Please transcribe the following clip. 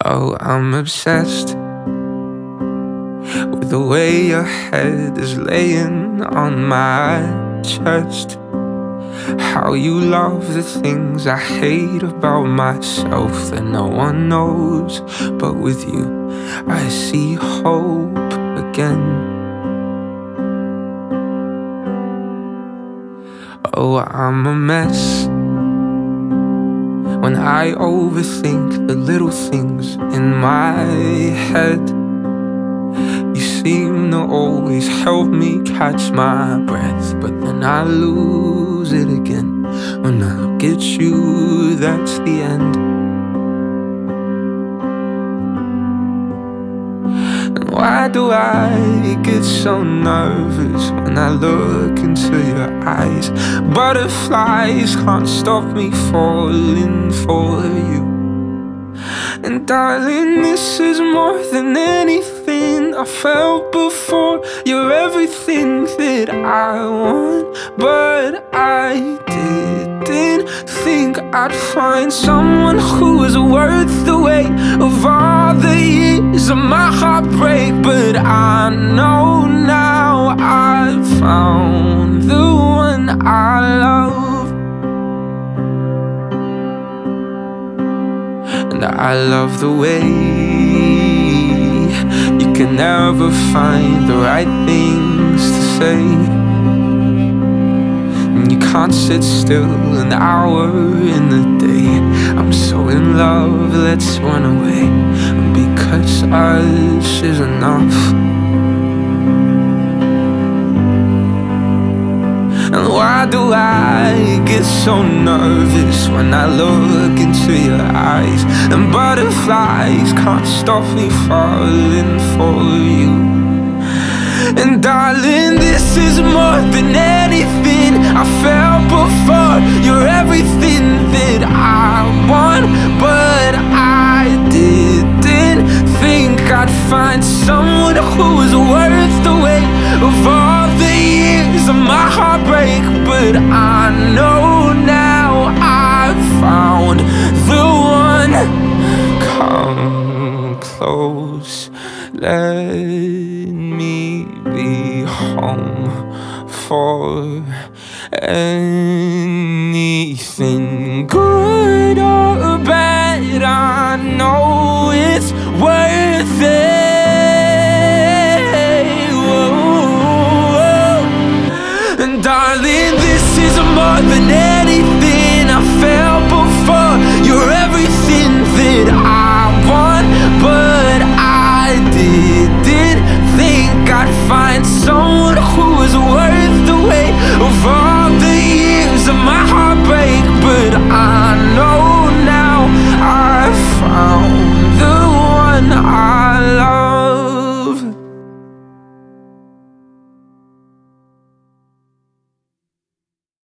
Oh, I'm obsessed with the way your head is laying on my chest. How you love the things I hate about myself that no one knows. But with you, I see hope again. Oh, I'm a mess when I overthink the little things in my head. You seem to always help me catch my breath, but then I lose it again. When I look at you, that's the end. And why do I get so nervous when I look into your eyes? Butterflies can't stop me falling for you. And darling, this is more than anything I felt before. You're everything that I want, but I didn't think I'd find someone who was worth the weight of all the years of my heartbreak. But I know now I've found the one I love. And I love the way you can never find the right things to say. And you can't sit still an hour in the day. I'm so in love, let's run away, because us is enough. And why do I get so nervous when I look into your eyes? And butterflies can't stop me falling for you. And darling, this is more than anything I felt before. You're everything that I want, but I didn't think I'd find someone who was worth the weight of all the years of my heartbreak. But I know now I've found the one. Come close, let me be home for anything good or bad. I know it's worth it.